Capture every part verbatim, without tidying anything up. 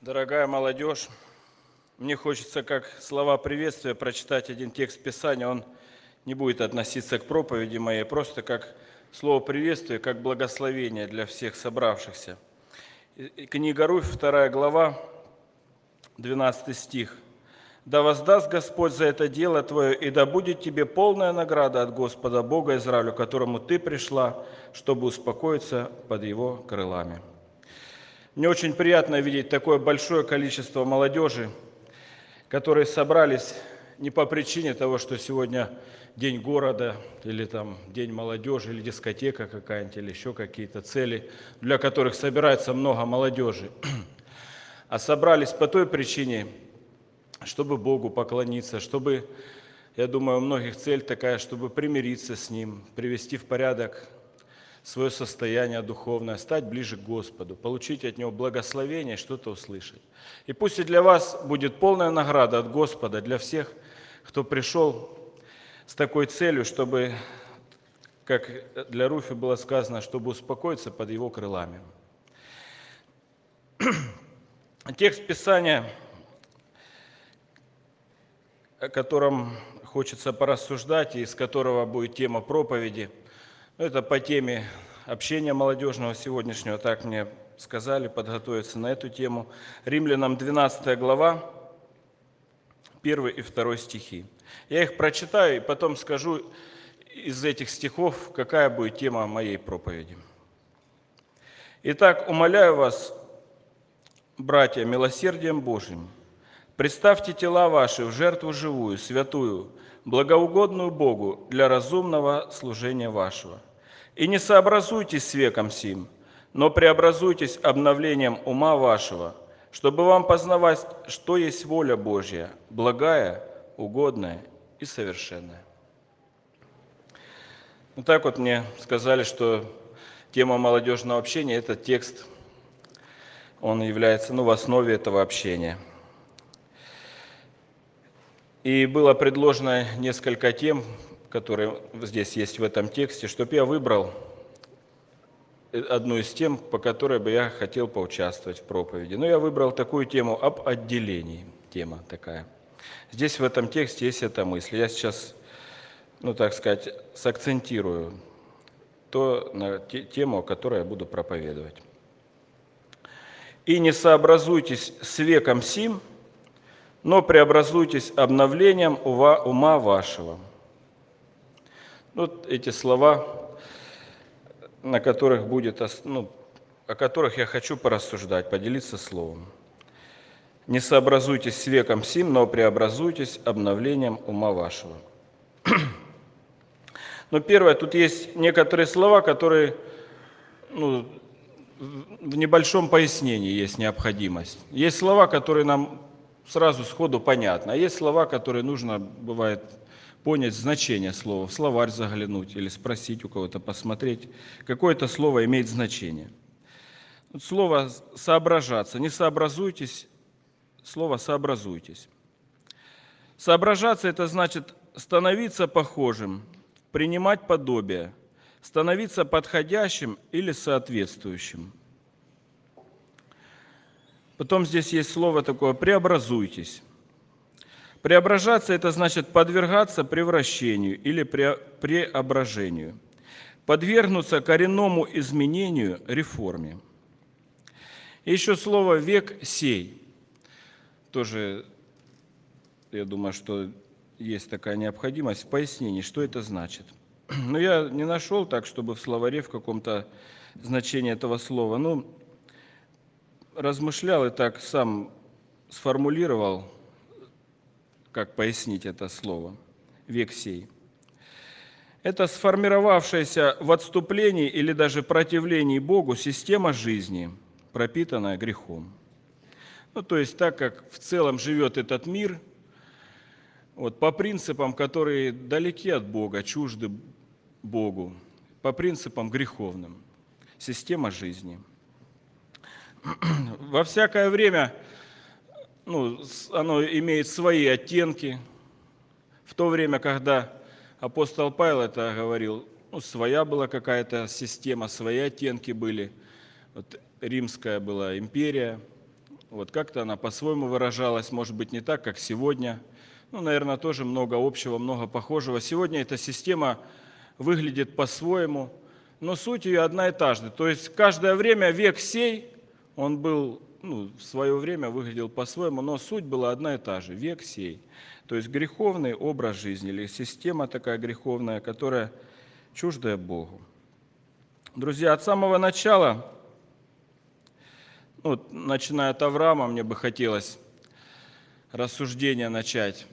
Дорогая молодежь, мне хочется как слова приветствия прочитать один текст Писания. Он не будет относиться к проповеди моей, просто как слово приветствия, как благословение для всех собравшихся. Книга Руфь, вторая глава, двенадцатый стих. «Да воздаст Господь за это дело твое, и да будет тебе полная награда от Господа Бога Израилю, к которому ты пришла, чтобы успокоиться под Его крылами». Мне очень приятно видеть такое большое количество молодежи, которые собрались не по причине того, что сегодня день города, или там день молодежи, или дискотека какая-нибудь, или еще какие-то цели, для которых собирается много молодежи, а собрались по той причине, чтобы Богу поклониться, чтобы, я думаю, у многих цель такая, чтобы примириться с Ним, привести в порядок свое состояние духовное, стать ближе к Господу, получить от Него благословение, что-то услышать. И пусть и для вас будет полная награда от Господа, для всех, кто пришел с такой целью, чтобы, как для Руфи было сказано, чтобы успокоиться под Его крылами. Текст Писания, о котором хочется порассуждать, и из которого будет тема проповеди, это по теме общения молодежного сегодняшнего, так мне сказали, подготовиться на эту тему. Римлянам двенадцатая глава, первый и второй стихи. Я их прочитаю и потом скажу из этих стихов, какая будет тема моей проповеди. «Итак, умоляю вас, братья, милосердием Божьим, представьте тела ваши в жертву живую, святую, благоугодную Богу для разумного служения вашего. И не сообразуйтесь с веком сим, но преобразуйтесь обновлением ума вашего, чтобы вам познавать, что есть воля Божья, благая, угодная и совершенная». Вот так вот мне сказали, что тема молодежного общения – этот текст, он является ну, в основе этого общения. И было предложено несколько тем, которые здесь есть в этом тексте, чтобы я выбрал одну из тем, по которой бы я хотел поучаствовать в проповеди. Но я выбрал такую тему об отделении, тема такая. Здесь в этом тексте есть эта мысль. Я сейчас, ну так сказать, сакцентирую то, на те, тему, о которой я буду проповедовать. «И не сообразуйтесь с веком сим, но преобразуйтесь обновлением ума вашего». Вот эти слова, на которых будет, ну, о которых я хочу порассуждать, поделиться словом. «Не сообразуйтесь с веком сим, но преобразуйтесь обновлением ума вашего». Но первое, тут есть некоторые слова, которые, ну, в небольшом пояснении есть необходимость. Есть слова, которые нам сразу сходу понятны, а есть слова, которые нужно, бывает, понять значение слова, в словарь заглянуть или спросить у кого-то, посмотреть, какое-то слово имеет значение. Вот слово «соображаться», не сообразуйтесь, слово «сообразуйтесь». Соображаться – это значит становиться похожим, принимать подобие, становиться подходящим или соответствующим. Потом здесь есть слово такое «преобразуйтесь». Преображаться – это значит подвергаться превращению или преображению, подвергнуться коренному изменению, реформе. И еще слово «век сей». Тоже, я думаю, что есть такая необходимость в пояснении, что это значит. Но я не нашел так, чтобы в словаре в каком-то значении этого слова. Ну, размышлял и так сам сформулировал, как пояснить это слово «век сей». Это сформировавшаяся в отступлении или даже противлении Богу система жизни, пропитанная грехом. Ну, то есть так, как в целом живет этот мир, вот, по принципам, которые далеки от Бога, чужды Богу, по принципам греховным. Система жизни. Во всякое время ну, оно имеет свои оттенки. В то время, когда апостол Павел это говорил, ну, своя была какая-то система, свои оттенки были. Вот римская была империя, Вот как-то она по-своему выражалась, может быть, не так, как сегодня. Ну, наверное, тоже много общего, много похожего. Сегодня эта система выглядит по-своему, но суть ее одна и та же. То есть каждое время век сей, он был, ну, в свое время выглядел по-своему, но суть была одна и та же, век сей. То есть греховный образ жизни или система такая греховная, которая чуждая Богу. Друзья, от самого начала, ну, начиная от Авраама, мне бы хотелось рассуждение начать.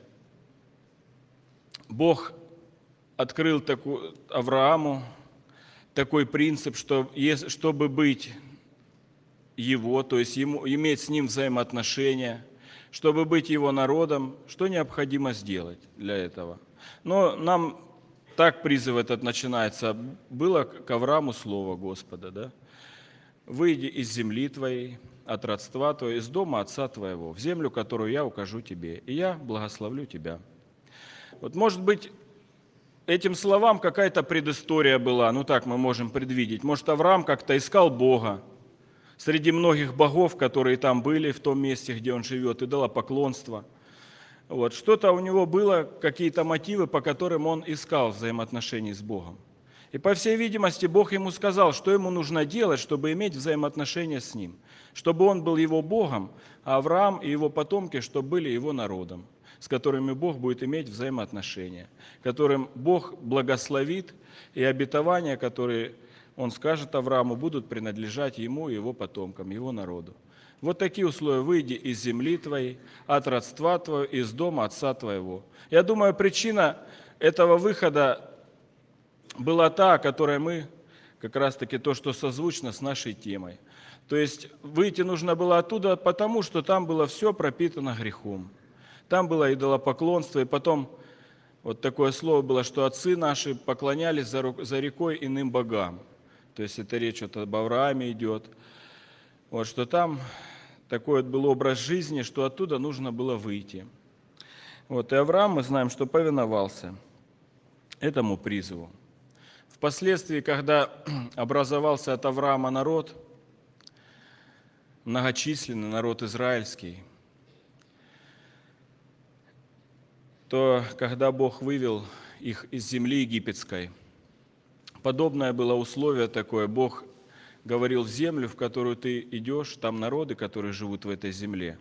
Бог открыл такую, Аврааму такой принцип, что если, чтобы быть его, то есть ему, иметь с ним взаимоотношения, чтобы быть его народом, что необходимо сделать для этого. Но нам так призыв этот начинается. Было к Аврааму слово Господа, да? «Выйди из земли твоей, от родства твоего, из дома отца твоего, в землю, которую я укажу тебе, и я благословлю тебя». Вот, может быть, этим словам какая-то предыстория была, ну так мы можем предвидеть. Может, Авраам как-то искал Бога среди многих богов, которые там были, в том месте, где он живет, идолопоклонство. Вот, что-то у него было, какие-то мотивы, по которым он искал взаимоотношений с Богом. И, по всей видимости, Бог ему сказал, что ему нужно делать, чтобы иметь взаимоотношения с ним. Чтобы он был его Богом, а Авраам и его потомки, чтобы были его народом, с которыми Бог будет иметь взаимоотношения, которым Бог благословит, и обетования, которые он скажет Аврааму, будут принадлежать ему и его потомкам, его народу. Вот такие условия: выйди из земли твоей, от родства твоего, из дома отца твоего. Я думаю, причина этого выхода была та, о которой мы, как раз-таки то, что созвучно с нашей темой. То есть выйти нужно было оттуда, потому что там было все пропитано грехом. Там было идолопоклонство, и потом вот такое слово было, что отцы наши поклонялись за рекой иным богам. То есть это речь вот об Аврааме идет. Вот что там такой вот был образ жизни, что оттуда нужно было выйти. Вот, и Авраам, мы знаем, что повиновался этому призыву. Впоследствии, когда образовался от Авраама народ, многочисленный народ израильский, то когда Бог вывел их из земли египетской, подобное было условие такое. Бог говорил: в землю, в которую ты идешь, там народы, которые живут в этой земле,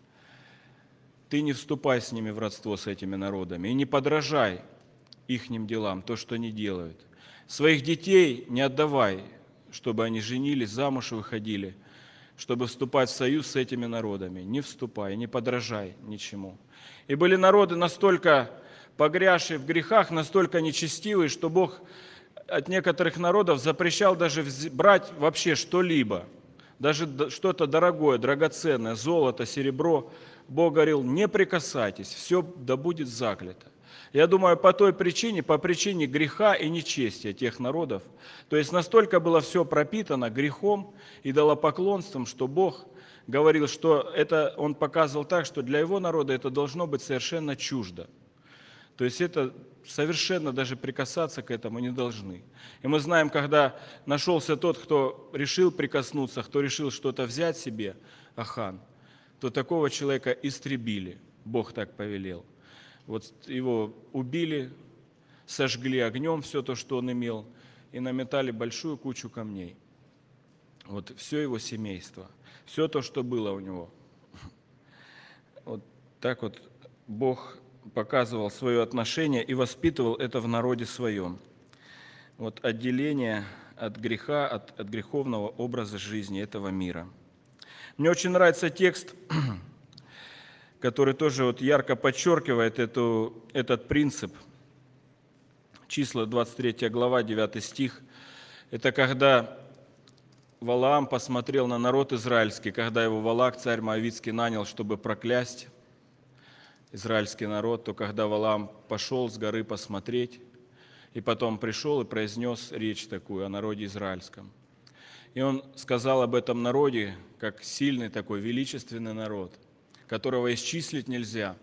ты не вступай с ними в родство, с этими народами, и не подражай ихним делам, то, что они делают. Своих детей не отдавай, чтобы они женились, замуж выходили, чтобы вступать в союз с этими народами. Не вступай, не подражай ничему. И были народы настолько погрязшие в грехах, настолько нечестивые, что Бог от некоторых народов запрещал даже брать вообще что-либо, даже что-то дорогое, драгоценное, золото, серебро. Бог говорил: не прикасайтесь, все да будет заклято. Я думаю, по той причине, по причине греха и нечестия тех народов, то есть настолько было все пропитано грехом, идолопоклонством, что Бог говорил, что это, Он показывал так, что для Его народа это должно быть совершенно чуждо. То есть это совершенно даже прикасаться к этому не должны. И мы знаем, когда нашелся тот, кто решил прикоснуться, кто решил что-то взять себе, Ахан, то такого человека истребили. Бог так повелел. Вот его убили, сожгли огнем все то, что он имел, и наметали большую кучу камней. Вот все его семейство, все то, что было у него. Вот так вот Бог показывал свое отношение и воспитывал это в народе своем. Вот отделение от греха, от, от греховного образа жизни этого мира. Мне очень нравится текст, который тоже вот ярко подчеркивает эту, этот принцип. Числа, двадцать третья глава, девятый стих. Это когда Валаам посмотрел на народ израильский, когда его Валак, царь Моавитский, нанял, чтобы проклясть израильский народ, то когда Валаам пошел с горы посмотреть, и потом пришел и произнес речь такую о народе израильском. И он сказал об этом народе, как сильный такой величественный народ, которого исчислить нельзя.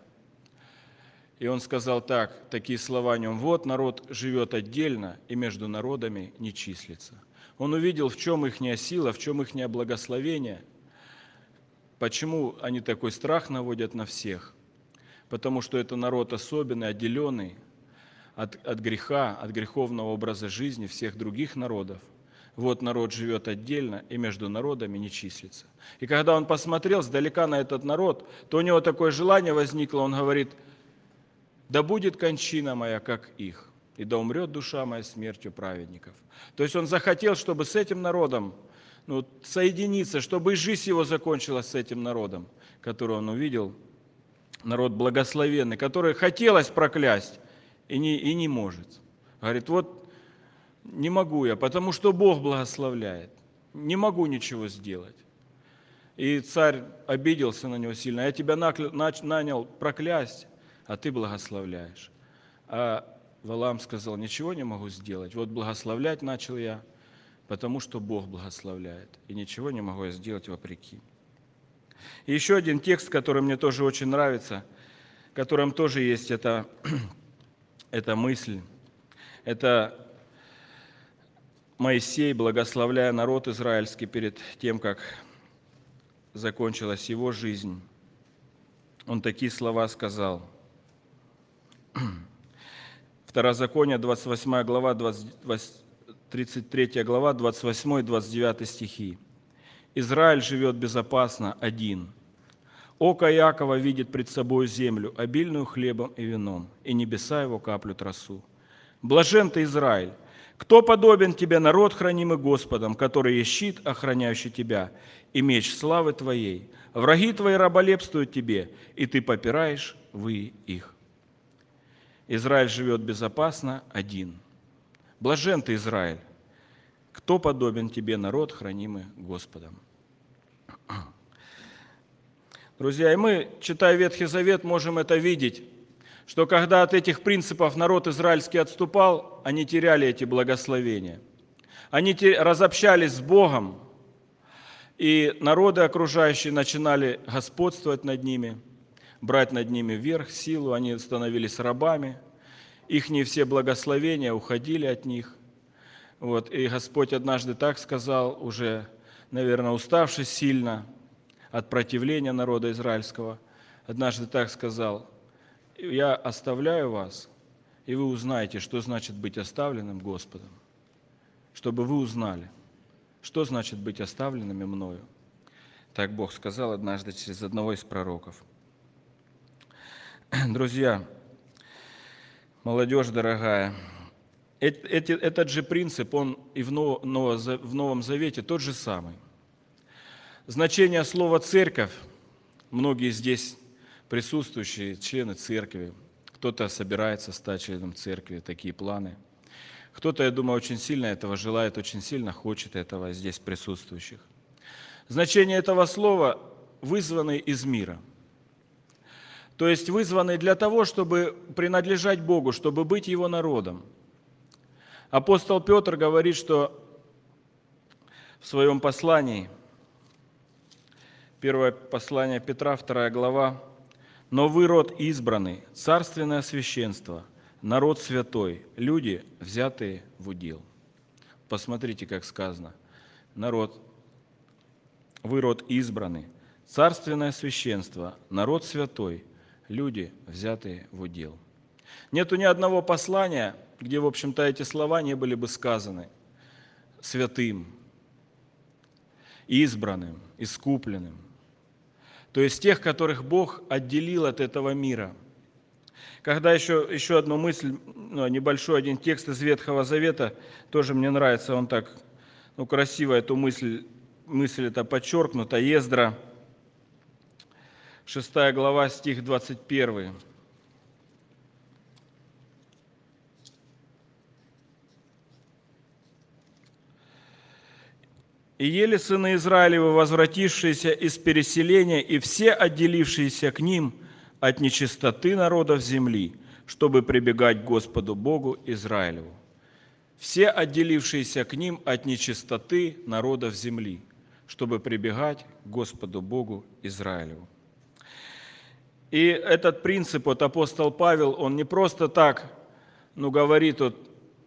И он сказал так, такие слова о нем: вот народ живет отдельно и между народами не числится. Он увидел, в чем ихняя сила, в чем ихнее благословение, Почему они такой страх наводят на всех? Потому что это народ особенный, отделенный от, от греха, от греховного образа жизни всех других народов. Вот народ живет отдельно и между народами не числится. И когда он посмотрел сдалека на этот народ, то у него такое желание возникло, он говорит: да будет кончина моя, как их, и да умрет душа моя смертью праведников. То есть он захотел, чтобы с этим народом ну, соединиться, чтобы и жизнь его закончилась с этим народом, который он увидел, народ благословенный, который хотелось проклясть и не, и не может. Говорит: вот не могу я, потому что Бог благословляет, не могу ничего сделать. И царь обиделся на него сильно: я тебя нанял проклясть, а ты благословляешь. А Валаам сказал: ничего не могу сделать, вот благословлять начал я, потому что Бог благословляет, и ничего не могу я сделать вопреки. И еще один текст, который мне тоже очень нравится, в котором тоже есть эта, эта мысль. Это Моисей, благословляя народ израильский перед тем, как закончилась его жизнь. Он такие слова сказал. Второзаконие, двадцать восьмая глава, тридцать третья глава, двадцать восьмой двадцать девятый стихи. «Израиль живет безопасно один. Око Иакова видит пред собой землю, обильную хлебом и вином, и небеса его каплют росу. Блажен ты, Израиль! Кто подобен тебе, народ, хранимый Господом, который есть щит, охраняющий тебя, и меч славы твоей? Враги твои раболепствуют тебе, и ты попираешь вы их». Израиль живет безопасно один. Блажен ты, Израиль! Кто подобен тебе, народ, хранимый Господом? Друзья, и мы, читая Ветхий Завет, можем это видеть, что когда от этих принципов народ израильский отступал, они теряли эти благословения. Они разобщались с Богом, и народы окружающие начинали господствовать над ними, брать над ними верх, силу, они становились рабами, ихние все благословения уходили от них. Вот, и Господь однажды так сказал, уже, наверное, уставший сильно от противления народа израильского, однажды так сказал: «Я оставляю вас, и вы узнаете, что значит быть оставленным Господом, чтобы вы узнали, что значит быть оставленными мною». Так Бог сказал однажды через одного из пророков. Друзья, молодежь дорогая, этот же принцип, он и в Новом Завете тот же самый. Значение слова «церковь», многие здесь присутствующие члены церкви, кто-то собирается стать членом церкви, такие планы. Кто-то, я думаю, очень сильно этого желает, очень сильно хочет этого здесь присутствующих. Значение этого слова – вызванный из мира. То есть вызванный для того, чтобы принадлежать Богу, чтобы быть Его народом. Апостол Петр говорит, что в своем послании, первое послание Петра, вторая глава: «Но вы род избранный, царственное священство, народ святой, люди, взятые в удел». Посмотрите, как сказано. Народ, вы род избранный, царственное священство, народ святой, люди, взятые в удел. Нету ни одного послания, где, в общем-то, эти слова не были бы сказаны святым, избранным, искупленным. То есть тех, которых Бог отделил от этого мира. Когда еще, еще одну мысль, ну, небольшой один текст из Ветхого Завета, тоже мне нравится, он так ну, красиво эту мысль, мысль это подчеркнута. Ездра, шестая глава, стих двадцать первый. «И ели сыны Израилевы, возвратившиеся из переселения, и все отделившиеся к ним от нечистоты народов земли, чтобы прибегать к Господу Богу Израилеву». Все отделившиеся к ним от нечистоты народов земли, чтобы прибегать к Господу Богу Израилеву. И этот принцип, вот апостол Павел, он не просто так, ну, говорит, вот,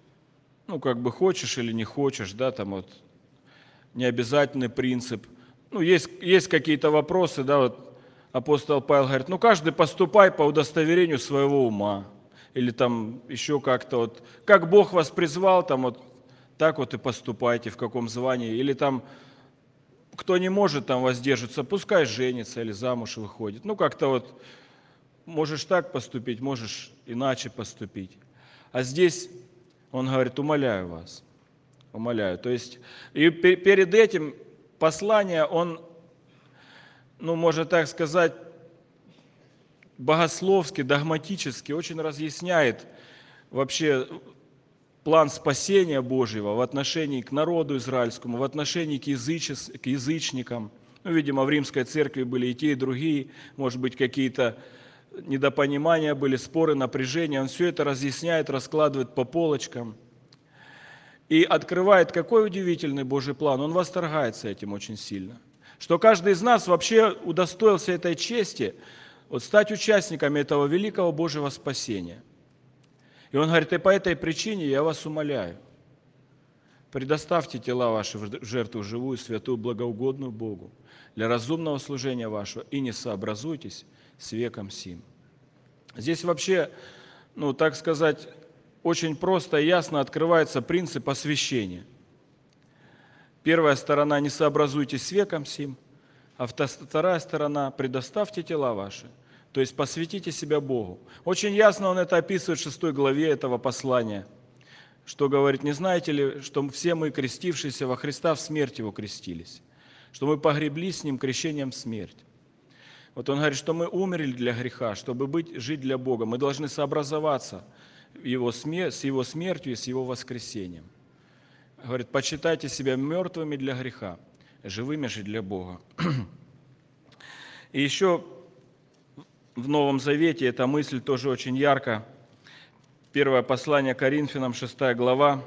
ну, как бы хочешь или не хочешь, да, там вот, необязательный принцип. ну, есть, есть какие-то вопросы, да, вот апостол Павел говорит, ну, каждый поступай по удостоверению своего ума. Или там еще как-то вот, как Бог вас призвал, там вот так вот и поступайте, в каком звании. Или там, кто не может там воздерживаться, пускай женится или замуж выходит. Ну, как-то вот можешь так поступить, можешь иначе поступить. А здесь он говорит, умоляю вас, умоляю. То есть и перед этим послание он, ну, можно так сказать, богословски, догматически очень разъясняет вообще план спасения Божьего в отношении к народу израильскому, в отношении к, язычес, к язычникам. Ну, видимо, в римской церкви были и те, и другие, может быть, какие-то недопонимания были, споры, напряжения. Он все это разъясняет, раскладывает по полочкам и открывает, какой удивительный Божий план. Он восторгается этим очень сильно. Что каждый из нас вообще удостоился этой чести, вот стать участниками этого великого Божьего спасения. И он говорит, и по этой причине я вас умоляю, предоставьте тела ваши в жертву живую, святую, благоугодную Богу, для разумного служения вашего, и не сообразуйтесь с веком сим. Здесь вообще, ну, так сказать, очень просто и ясно открывается принцип освящения. Первая сторона – не сообразуйтесь с веком сим, а вторая сторона – предоставьте тела ваши, то есть посвятите себя Богу. Очень ясно он это описывает в шестой главе этого послания, что говорит, не знаете ли, что все мы, крестившиеся во Христа, в смерть Его крестились, что мы погреблись с Ним крещением в смерть. Вот он говорит, что мы умерли для греха, чтобы быть, жить для Бога. Мы должны сообразоваться его смер- с Его смертью и с Его воскресением. Говорит, почитайте себя мертвыми для греха, живыми же для Бога. И еще в Новом Завете эта мысль тоже очень ярко. Первое послание Коринфянам, шестая глава,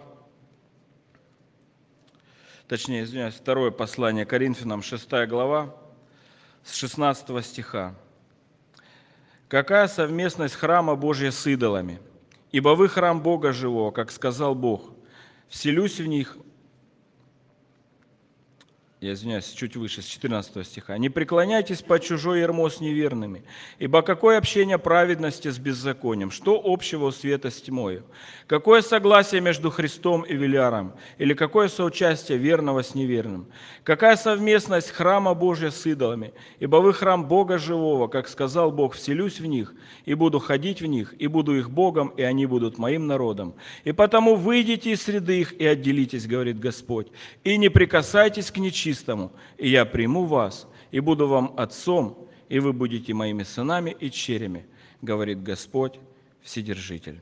точнее, извиняюсь, второе послание Коринфянам, шестая глава, с шестнадцатого стиха. «Какая совместность храма Божия с идолами? Ибо вы храм Бога живого, как сказал Бог, вселюсь в них». Я извиняюсь, чуть выше, с четырнадцатого стиха. «Не преклоняйтесь под чужое ярмо с неверными, ибо какое общение праведности с беззаконием? Что общего у света с тьмою? Какое согласие между Христом и Велиаром? Или какое соучастие верного с неверным? Какая совместность храма Божия с идолами? Ибо вы храм Бога живого, как сказал Бог, вселюсь в них, и буду ходить в них, и буду их Богом, и они будут моим народом. И потому выйдите из среды их и отделитесь, говорит Господь, и не прикасайтесь к нечистому, чистому, и я приму вас, и буду вам отцом, и вы будете моими сынами и черями, говорит Господь Вседержитель».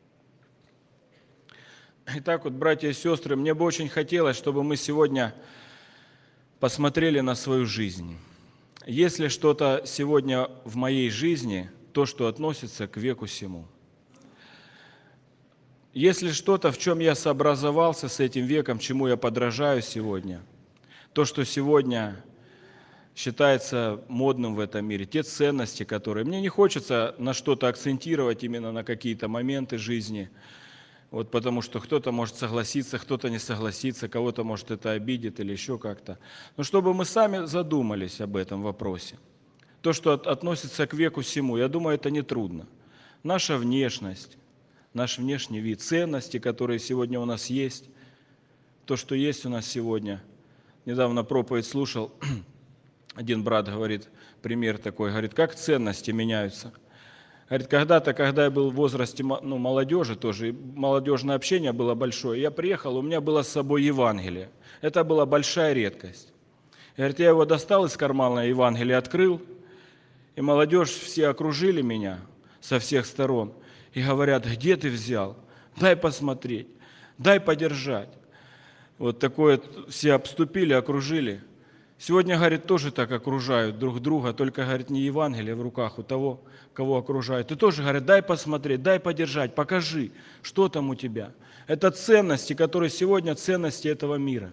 Итак, вот, братья и сестры, мне бы очень хотелось, чтобы мы сегодня посмотрели на свою жизнь. Есть ли что-то сегодня в моей жизни, то, что относится к веку сему? Есть ли что-то, в чем я сообразовался с этим веком, чему я подражаю сегодня? То, что сегодня считается модным в этом мире, те ценности, которые... Мне не хочется на что-то акцентировать, именно на какие-то моменты жизни, вот потому что кто-то может согласиться, кто-то не согласится, кого-то, может, это обидит или еще как-то. Но чтобы мы сами задумались об этом вопросе. То, что относится к веку сему, я думаю, это нетрудно. Наша внешность, наш внешний вид, ценности, которые сегодня у нас есть, то, что есть у нас сегодня. Недавно проповедь слушал, один брат говорит, пример такой, говорит, как ценности меняются. Говорит, когда-то, когда я был в возрасте, ну, молодежи тоже, молодежное общение было большое, я приехал, у меня было с собой Евангелие. Это была большая редкость. Говорит, я его достал из кармана, Евангелие открыл, и молодежь все окружили меня со всех сторон и говорят, где ты взял? Дай посмотреть, дай подержать. Вот такое все обступили, окружили. Сегодня, говорит, тоже так окружают друг друга, только, говорит, не Евангелие в руках у того, кого окружают. И тоже, говорят, дай посмотреть, дай подержать, покажи, что там у тебя. Это ценности, которые сегодня ценности этого мира.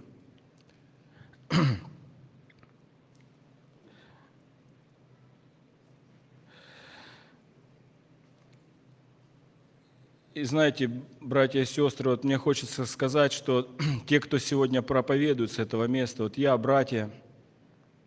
И знаете, братья и сестры, вот мне хочется сказать, что те, кто сегодня проповедует с этого места, вот я, братья,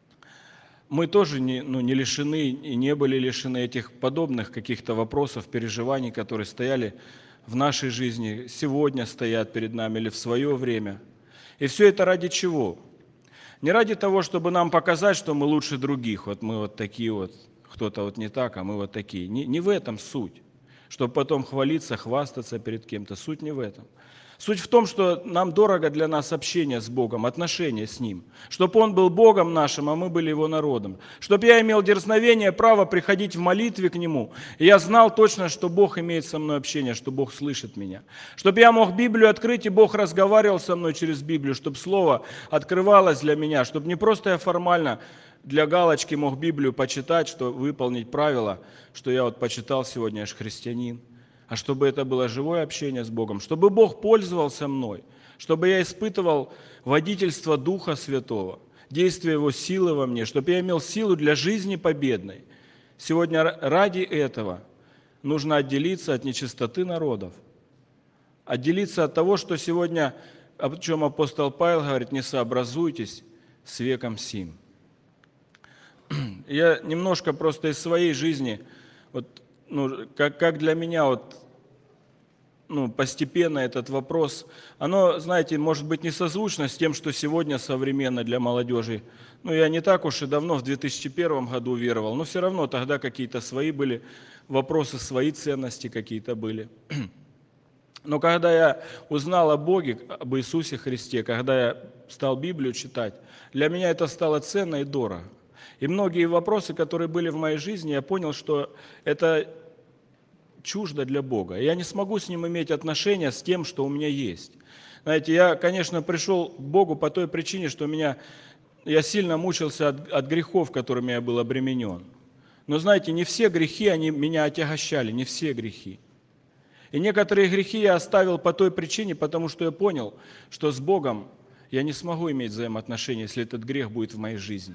мы тоже не, ну, не лишены и не были лишены этих подобных каких-то вопросов, переживаний, которые стояли в нашей жизни, сегодня стоят перед нами или в свое время. И все это ради чего? Не ради того, чтобы нам показать, что мы лучше других, вот мы вот такие вот, кто-то вот не так, а мы вот такие. Не, не в этом суть, чтобы потом хвалиться, хвастаться перед кем-то. Суть не в этом. Суть в том, что нам дорого для нас общение с Богом, отношения с Ним. Чтобы Он был Богом нашим, а мы были Его народом. Чтобы я имел дерзновение, право приходить в молитве к Нему. И я знал точно, что Бог имеет со мной общение, что Бог слышит меня. Чтобы я мог Библию открыть, и Бог разговаривал со мной через Библию, чтобы Слово открывалось для меня, чтобы не просто я формально для галочки мог Библию почитать, что выполнить правила, что я вот почитал сегодня, я же христианин. А чтобы это было живое общение с Богом, чтобы Бог пользовался мной, чтобы я испытывал водительство Духа Святого, действие Его силы во мне, чтобы я имел силу для жизни победной. Сегодня ради этого нужно отделиться от нечистоты народов, отделиться от того, что сегодня, о чем апостол Павел говорит, не сообразуйтесь с веком сим. Я немножко просто из своей жизни, вот, ну, как, как для меня вот, ну, постепенно этот вопрос, оно, знаете, может быть не созвучно с тем, что сегодня современно для молодежи. Ну, я не так уж и давно, в две тысячи первом году веровал, но все равно тогда какие-то свои были вопросы, свои ценности какие-то были. Но когда я узнал о Боге, об Иисусе Христе, когда я стал Библию читать, для меня это стало ценно и дорого. И многие вопросы, которые были в моей жизни, я понял, что это чуждо для Бога. Я не смогу с Ним иметь отношения с тем, что у меня есть. Знаете, я, конечно, пришел к Богу по той причине, что меня, я сильно мучился от, от грехов, которыми я был обременен. Но, знаете, не все грехи, они меня отягощали, не все грехи. И некоторые грехи я оставил по той причине, потому что я понял, что с Богом я не смогу иметь взаимоотношения, если этот грех будет в моей жизни.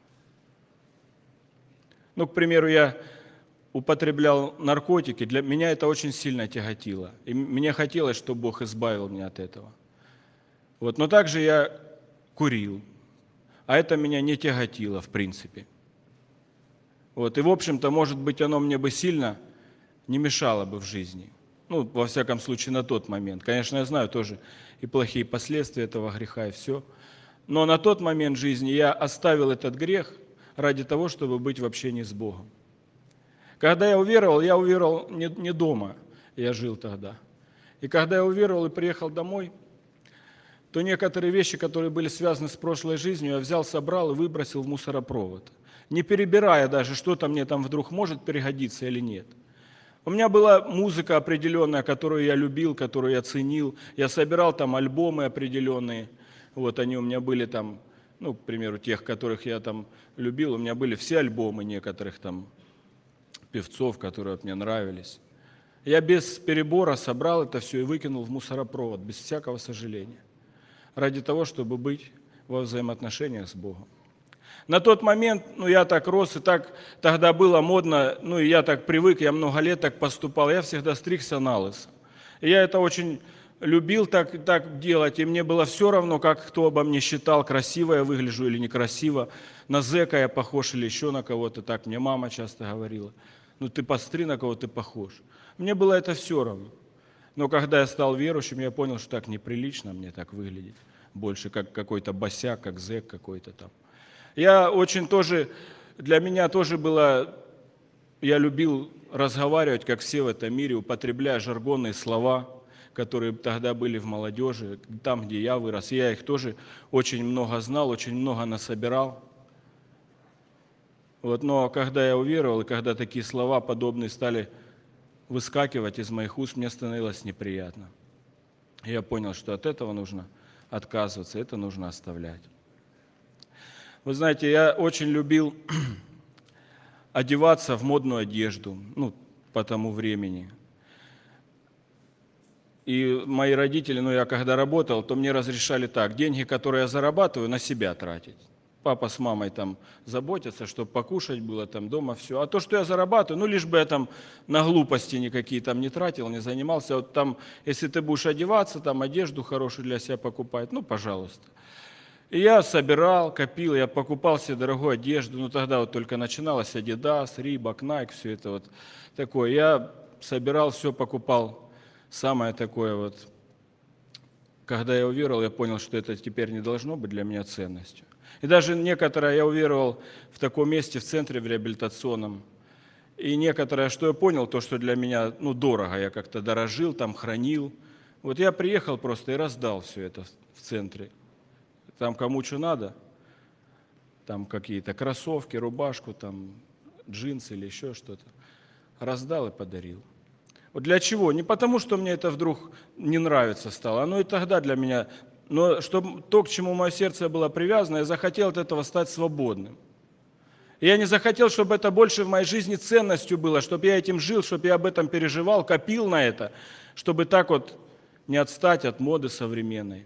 Ну, к примеру, я употреблял наркотики, для меня это очень сильно тяготило. И мне хотелось, чтобы Бог избавил меня от этого. Вот. Но также я курил, а это меня не тяготило в принципе. Вот. И, в общем-то, может быть, оно мне бы сильно не мешало бы в жизни. Ну, во всяком случае, на тот момент. Конечно, я знаю тоже и плохие последствия этого греха, и все. Но на тот момент жизни я оставил этот грех ради того, чтобы быть в общении с Богом. Когда я уверовал, я уверовал не, не дома, я жил тогда. И когда я уверовал и приехал домой, то некоторые вещи, которые были связаны с прошлой жизнью, я взял, собрал и выбросил в мусоропровод. Не перебирая даже, что-то мне там вдруг может пригодиться или нет. У меня была музыка определенная, которую я любил, которую я ценил. Я собирал там альбомы определенные. Вот они у меня были там, ну, к примеру, тех, которых я там любил. У меня были все альбомы некоторых там певцов, которые мне нравились. Я без перебора собрал это все и выкинул в мусоропровод, без всякого сожаления, ради того, чтобы быть во взаимоотношениях с Богом. На тот момент, ну, я так рос, и так тогда было модно, ну, и я так привык, я много лет так поступал, я всегда стригся на лысо. И я это очень любил так, так делать, и мне было все равно, как кто обо мне считал, красиво я выгляжу или некрасиво, на зэка я похож или еще на кого-то, так мне мама часто говорила. Ну, ты постри, на кого ты похож. Мне было это все равно. Но когда я стал верующим, я понял, что так неприлично мне так выглядеть. Больше как какой-то босяк, как зэк какой-то там. Я очень тоже, для меня тоже было, я любил разговаривать, как все в этом мире, употребляя жаргонные слова, которые тогда были в молодежи, там, где я вырос. Я их тоже очень много знал, очень много насобирал. Вот, но когда я уверовал, и когда такие слова подобные стали выскакивать из моих уст, мне становилось неприятно. И я понял, что от этого нужно отказываться, это нужно оставлять. Вы знаете, я очень любил одеваться в модную одежду, ну, по тому времени. И мои родители, ну, я когда работал, то мне разрешали так, деньги, которые я зарабатываю, на себя тратить. Папа с мамой там заботятся, чтобы покушать было там дома, все. А то, что я зарабатываю, ну, лишь бы я там на глупости никакие там не тратил, не занимался. Вот там, если ты будешь одеваться, там одежду хорошую для себя покупать, ну, пожалуйста. И я собирал, копил, я покупал себе дорогую одежду. Ну, тогда вот только начиналось Adidas, Reebok, Nike, все это вот такое. Я собирал все, покупал. Самое такое вот. Когда я уверовал, я понял, что это теперь не должно быть для меня ценностью. И даже некоторое я уверовал в таком месте, в центре в реабилитационном. И некоторое, что я понял, то, что для меня, ну, дорого, я как-то дорожил, там, хранил. Вот я приехал просто и раздал все это в центре. Там кому что надо, там какие-то кроссовки, рубашку, там, джинсы или еще что-то. Раздал и подарил. Вот для чего? Не потому, что мне это вдруг не нравится стало, оно и тогда для меня. Но чтобы то, к чему мое сердце было привязано, я захотел от этого стать свободным. И я не захотел, чтобы это больше в моей жизни ценностью было, чтобы я этим жил, чтобы я об этом переживал, копил на это, чтобы так вот не отстать от моды современной.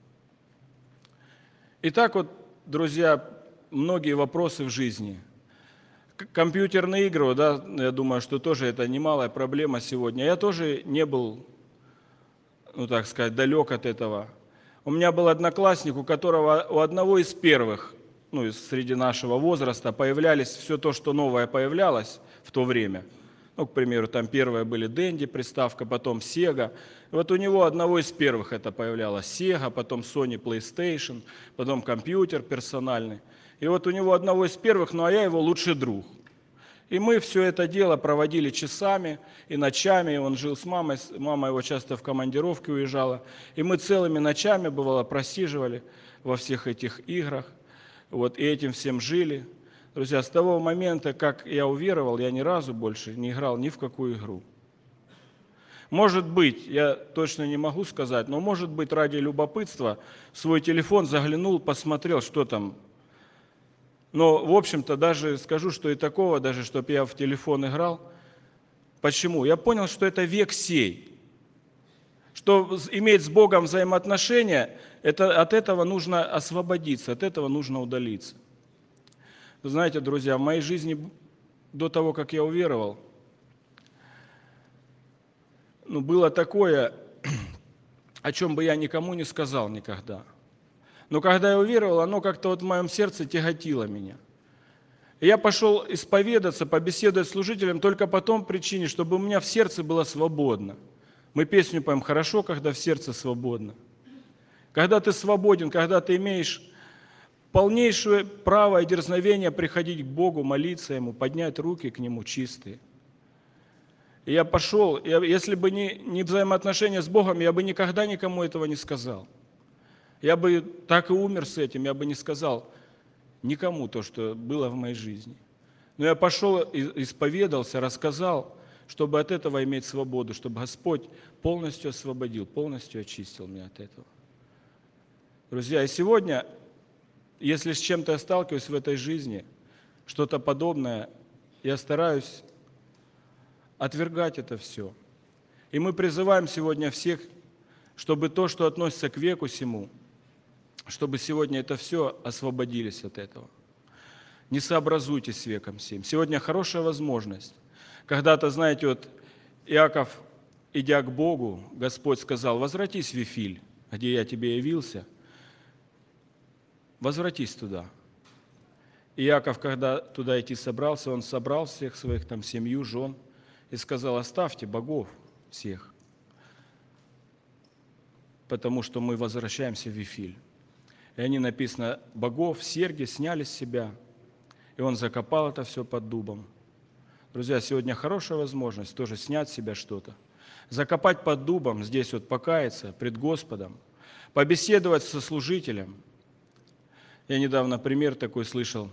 Итак, вот, друзья, многие вопросы в жизни. Компьютерные игры, да, я думаю, что тоже это немалая проблема сегодня. Я тоже не был, ну так сказать, далек от этого. У меня был одноклассник, у которого у одного из первых, ну, среди нашего возраста, появлялись все то, что новое появлялось в то время. Ну, к примеру, там первые были Dendy приставка, потом Sega. И вот у него одного из первых это появлялось Sega, потом Sony PlayStation, потом компьютер персональный. И вот у него одного из первых, ну а я его лучший друг. И мы все это дело проводили часами и ночами. Он жил с мамой, мама его часто в командировке уезжала. И мы целыми ночами, бывало, просиживали во всех этих играх. Вот, и этим всем жили. Друзья, с того момента, как я уверовал, я ни разу больше не играл ни в какую игру. Может быть, я точно не могу сказать, но может быть ради любопытства в свой телефон заглянул, посмотрел, что там. Но, в общем-то, даже скажу, что и такого, даже чтобы я в телефон играл. Почему? Я понял, что это век сей. Что иметь с Богом взаимоотношения, это, от этого нужно освободиться, от этого нужно удалиться. Вы знаете, друзья, в моей жизни до того, как я уверовал, ну, было такое, о чем бы я никому не сказал никогда. Но когда я уверовал, оно как-то вот в моем сердце тяготило меня. И я пошел исповедаться, побеседовать с служителем только по той причине, чтобы у меня в сердце было свободно. Мы песню поем «Хорошо, когда в сердце свободно». Когда ты свободен, когда ты имеешь полнейшее право и дерзновение приходить к Богу, молиться Ему, поднять руки к Нему чистые. И я пошел, я, если бы не, не взаимоотношения с Богом, я бы никогда никому этого не сказал. Я бы так и умер с этим, я бы не сказал никому то, что было в моей жизни. Но я пошел, исповедался, рассказал, чтобы от этого иметь свободу, чтобы Господь полностью освободил, полностью очистил меня от этого. Друзья, и сегодня, если с чем-то я сталкиваюсь в этой жизни, что-то подобное, я стараюсь отвергать это все. И мы призываем сегодня всех, чтобы то, что относится к веку сему, чтобы сегодня это все освободились от этого. Не сообразуйтесь с веком сим. Сегодня хорошая возможность. Когда-то, знаете, вот Иаков, идя к Богу, Господь сказал: возвратись в Вифиль, где я тебе явился, возвратись туда. И Иаков, когда туда идти собрался, он собрал всех своих, там, семью, жен, и сказал: оставьте богов всех, потому что мы возвращаемся в Вифиль. И они, написано, богов, серьги сняли с себя, и он закопал это все под дубом. Друзья, сегодня хорошая возможность тоже снять с себя что-то, закопать под дубом, здесь вот покаяться пред Господом, побеседовать со служителем. Я недавно пример такой слышал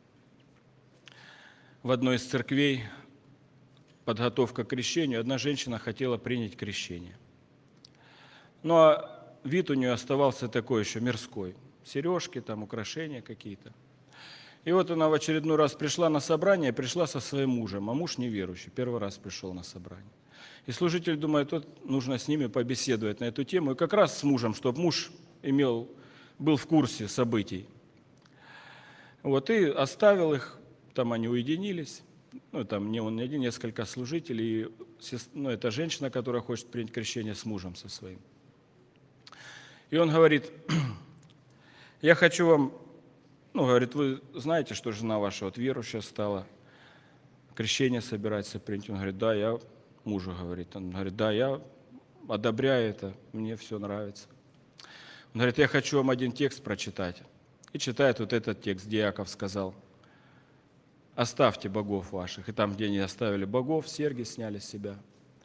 в одной из церквей, подготовка к крещению. Одна женщина хотела принять крещение. Но вид у нее оставался такой еще мирской. Сережки, там, украшения какие-то. И вот она в очередной раз пришла на собрание, пришла со своим мужем, а муж неверующий, первый раз пришел на собрание. И служитель думает, тут нужно с ними побеседовать на эту тему, и как раз с мужем, чтобы муж имел, был в курсе событий. Вот, и оставил их, там они уединились, ну, там не он не один, несколько служителей, и, ну, это женщина, которая хочет принять крещение с мужем со своим. И он говорит: Я хочу вам, ну, говорит, вы знаете, что жена ваша вот верующая стала, крещение собирается принять. Он говорит, да, я мужу говорит. Он говорит, да, я одобряю это, мне все нравится. Он говорит, я хочу вам один текст прочитать. И читает вот этот текст, где Иаков сказал, оставьте богов ваших. И там, где они оставили богов, серьги сняли с себя.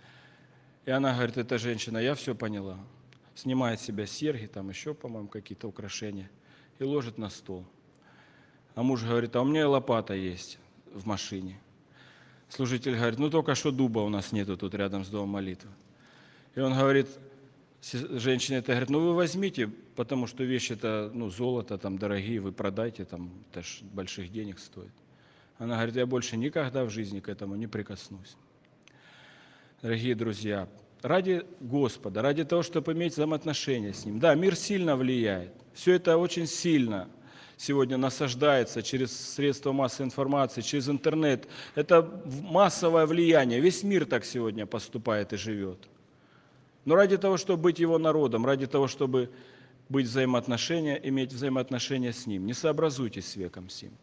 И она говорит, эта женщина, я все поняла. Снимает с себя серьги, там еще, по-моему, какие-то украшения, и ложит на стол. А муж говорит, а у меня лопата есть в машине. Служитель говорит, ну только что дуба у нас нету тут рядом с домом молитвы. И он говорит, женщина это говорит, ну вы возьмите, потому что вещи-то, ну золото там дорогие, вы продайте, там это ж больших денег стоит. Она говорит, я больше никогда в жизни к этому не прикоснусь. Дорогие друзья, ради Господа, ради того, чтобы иметь взаимоотношения с Ним. Да, мир сильно влияет, все это очень сильно сегодня насаждается через средства массовой информации, через интернет. Это массовое влияние, весь мир так сегодня поступает и живет. Но ради того, чтобы быть Его народом, ради того, чтобы быть взаимоотношения, иметь взаимоотношения с Ним, не сообразуйтесь с веком сим,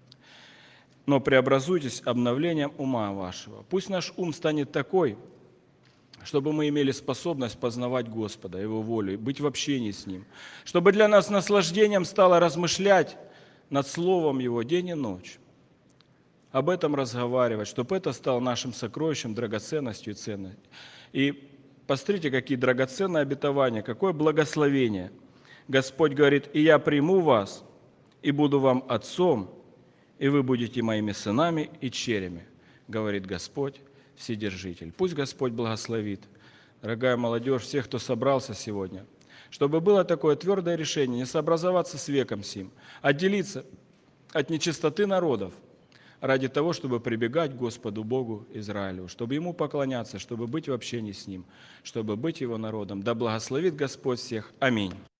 но преобразуйтесь обновлением ума вашего. Пусть наш ум станет такой, чтобы мы имели способность познавать Господа, Его волю, быть в общении с Ним, чтобы для нас наслаждением стало размышлять над Словом Его день и ночь, об этом разговаривать, чтобы это стало нашим сокровищем, драгоценностью и ценностью. И посмотрите, какие драгоценные обетования, какое благословение. Господь говорит, и я приму вас, и буду вам отцом, и вы будете моими сынами и черями, говорит Господь, Вседержитель. Пусть Господь благословит, дорогая молодежь, всех, кто собрался сегодня, чтобы было такое твердое решение не сообразоваться с веком сим, отделиться от нечистоты народов ради того, чтобы прибегать к Господу Богу Израилю, чтобы Ему поклоняться, чтобы быть в общении с Ним, чтобы быть Его народом. Да благословит Господь всех. Аминь.